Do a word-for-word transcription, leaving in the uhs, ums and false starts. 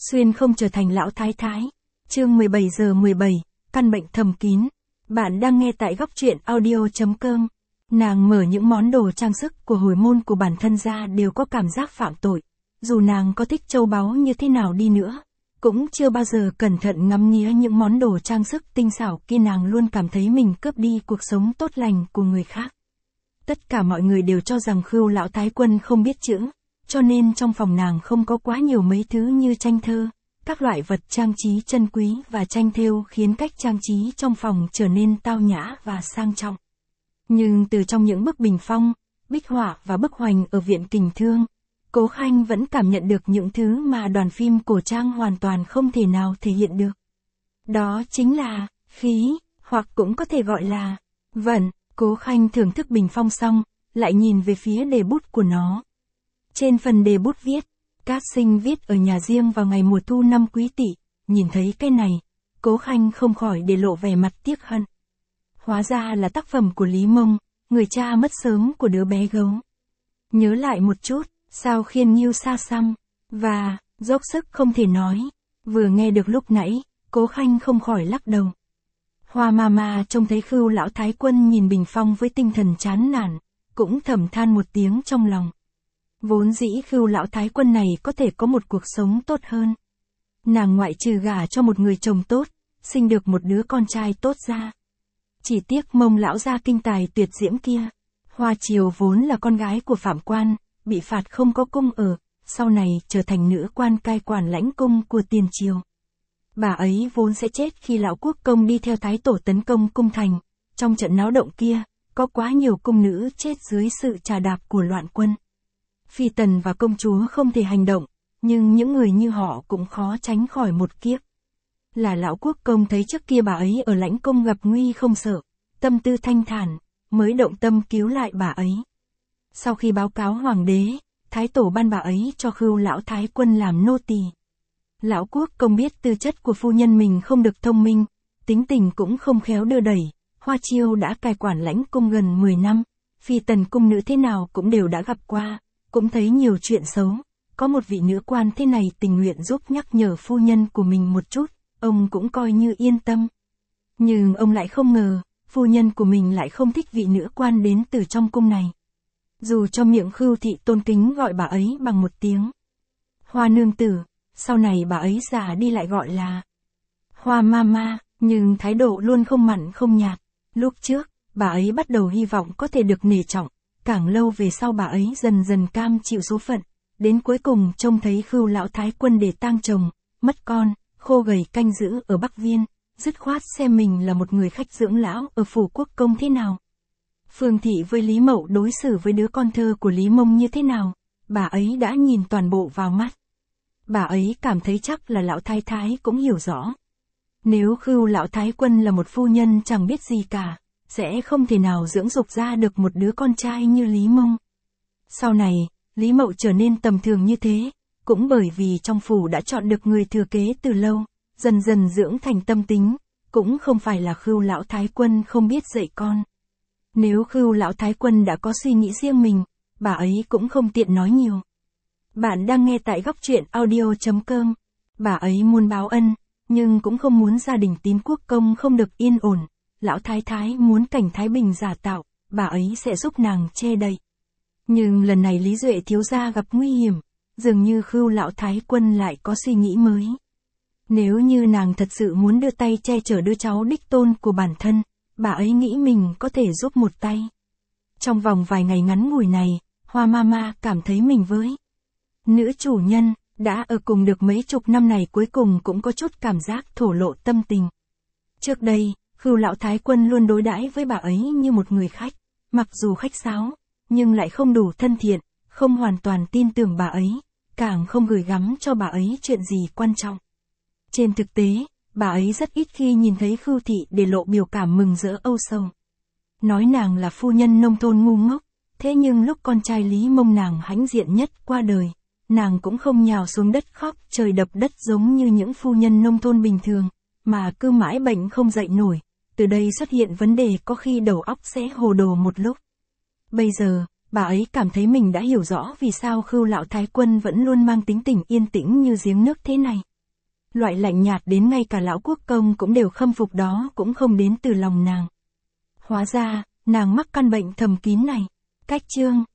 xuyên không trở thành lão thái thái. Chương mười bảy giờ mười bảy, căn bệnh thầm kín. Bạn đang nghe tại góc truyện audio chấm com. Nàng mở những món đồ trang sức của hồi môn của bản thân ra đều có cảm giác phạm tội. Dù nàng có thích châu báu như thế nào đi nữa, cũng chưa bao giờ cẩn thận ngắm nghía những món đồ trang sức tinh xảo kia, nàng luôn cảm thấy mình cướp đi cuộc sống tốt lành của người khác. Tất cả mọi người đều cho rằng Khưu lão thái quân không biết chữ, cho nên trong phòng nàng không có quá nhiều mấy thứ như tranh thơ, các loại vật trang trí chân quý và tranh thêu khiến cách trang trí trong phòng trở nên tao nhã và sang trọng. Nhưng từ trong những bức bình phong, bích họa và bức hoành ở Viện Kình Thương, Cố Khanh vẫn cảm nhận được những thứ mà đoàn phim cổ trang hoàn toàn không thể nào thể hiện được. Đó chính là khí, hoặc cũng có thể gọi là vận. Cố Khanh thưởng thức bình phong xong, lại nhìn về phía đề bút của nó. Trên phần đề bút viết, Cát Sinh viết ở nhà riêng vào ngày mùa thu năm Quý Tỵ. Nhìn thấy cái này, Cố Khanh không khỏi để lộ vẻ mặt tiếc hận. Hóa ra là tác phẩm của Lý Mông, người cha mất sớm của đứa bé gấu. Nhớ lại một chút, sao khiên nghiêu xa xăm, và, dốc sức không thể nói. Vừa nghe được lúc nãy, Cố Khanh không khỏi lắc đầu. Hoa Mama trông thấy Khưu lão thái quân nhìn bình phong với tinh thần chán nản, cũng thầm than một tiếng trong lòng. Vốn dĩ Khưu lão thái quân này có thể có một cuộc sống tốt hơn. Nàng ngoại trừ gả cho một người chồng tốt, sinh được một đứa con trai tốt ra. Chỉ tiếc Mông lão gia kinh tài tuyệt diễm kia. Hoa Triều vốn là con gái của Phạm Quan, bị phạt không có cung ở, sau này trở thành nữ quan cai quản lãnh cung của Tiền Triều. Bà ấy vốn sẽ chết khi lão quốc công đi theo thái tổ tấn công cung thành. Trong trận náo động kia, có quá nhiều cung nữ chết dưới sự trà đạp của loạn quân. Phi tần và công chúa không thể hành động, nhưng những người như họ cũng khó tránh khỏi một kiếp. Là lão quốc công thấy trước kia bà ấy ở lãnh cung gặp nguy không sợ, tâm tư thanh thản, mới động tâm cứu lại bà ấy. Sau khi báo cáo hoàng đế, thái tổ ban bà ấy cho Khưu lão thái quân làm nô tỳ. Lão quốc công biết tư chất của phu nhân mình không được thông minh, tính tình cũng không khéo đưa đẩy. Hoa Chiêu đã cai quản lãnh cung gần mười năm, phi tần cung nữ thế nào cũng đều đã gặp qua, cũng thấy nhiều chuyện xấu. Có một vị nữ quan thế này tình nguyện giúp nhắc nhở phu nhân của mình một chút, ông cũng coi như yên tâm. Nhưng ông lại không ngờ, phu nhân của mình lại không thích vị nữ quan đến từ trong cung này. Dù cho miệng Khưu thị tôn kính gọi bà ấy bằng một tiếng Hoa nương tử, sau này bà ấy già đi lại gọi là Hoa Mama, nhưng thái độ luôn không mặn không nhạt. Lúc trước, bà ấy bắt đầu hy vọng có thể được nể trọng, càng lâu về sau bà ấy dần dần cam chịu số phận, đến cuối cùng trông thấy Khưu lão thái quân để tang chồng, mất con, khô gầy canh giữ ở Bắc Viên, dứt khoát xem mình là một người khách dưỡng lão ở phủ quốc công thế nào. Phương Thị với Lý Mậu đối xử với đứa con thơ của Lý Mông như thế nào, bà ấy đã nhìn toàn bộ vào mắt. Bà ấy cảm thấy chắc là lão thái thái cũng hiểu rõ. Nếu Khưu lão thái quân là một phu nhân chẳng biết gì cả, sẽ không thể nào dưỡng dục ra được một đứa con trai như Lý Mông. Sau này, Lý Mậu trở nên tầm thường như thế, cũng bởi vì trong phủ đã chọn được người thừa kế từ lâu, dần dần dưỡng thành tâm tính, cũng không phải là Khưu lão thái quân không biết dạy con. Nếu Khưu lão thái quân đã có suy nghĩ riêng mình, bà ấy cũng không tiện nói nhiều. Bạn đang nghe tại góc truyện audio chấm com. Bà ấy muốn báo ân, nhưng cũng không muốn gia đình Tín quốc công không được yên ổn. Lão thái thái muốn cảnh thái bình giả tạo, bà ấy sẽ giúp nàng che đậy. Nhưng lần này Lý Duệ thiếu gia gặp nguy hiểm, dường như Khưu lão thái quân lại có suy nghĩ mới. Nếu như nàng thật sự muốn đưa tay che chở đứa cháu đích tôn của bản thân, bà ấy nghĩ mình có thể giúp một tay. Trong vòng vài ngày ngắn ngủi này, Hoa Mama cảm thấy mình với nữ chủ nhân, đã ở cùng được mấy chục năm này cuối cùng cũng có chút cảm giác thổ lộ tâm tình. Trước đây, Khưu lão thái quân luôn đối đãi với bà ấy như một người khách, mặc dù khách sáo, nhưng lại không đủ thân thiện, không hoàn toàn tin tưởng bà ấy, càng không gửi gắm cho bà ấy chuyện gì quan trọng. Trên thực tế, bà ấy rất ít khi nhìn thấy Khưu thị để lộ biểu cảm mừng rỡ âu sầu. Nói nàng là phu nhân nông thôn ngu ngốc, thế nhưng lúc con trai Lý Mông nàng hãnh diện nhất qua đời, nàng cũng không nhào xuống đất khóc trời đập đất giống như những phu nhân nông thôn bình thường, mà cứ mãi bệnh không dậy nổi. Từ đây xuất hiện vấn đề có khi đầu óc sẽ hồ đồ một lúc. Bây giờ, bà ấy cảm thấy mình đã hiểu rõ vì sao Khưu lão thái quân vẫn luôn mang tính tình yên tĩnh như giếng nước thế này. Loại lạnh nhạt đến ngay cả lão quốc công cũng đều khâm phục đó cũng không đến từ lòng nàng. Hóa ra, nàng mắc căn bệnh thầm kín này. Cách chương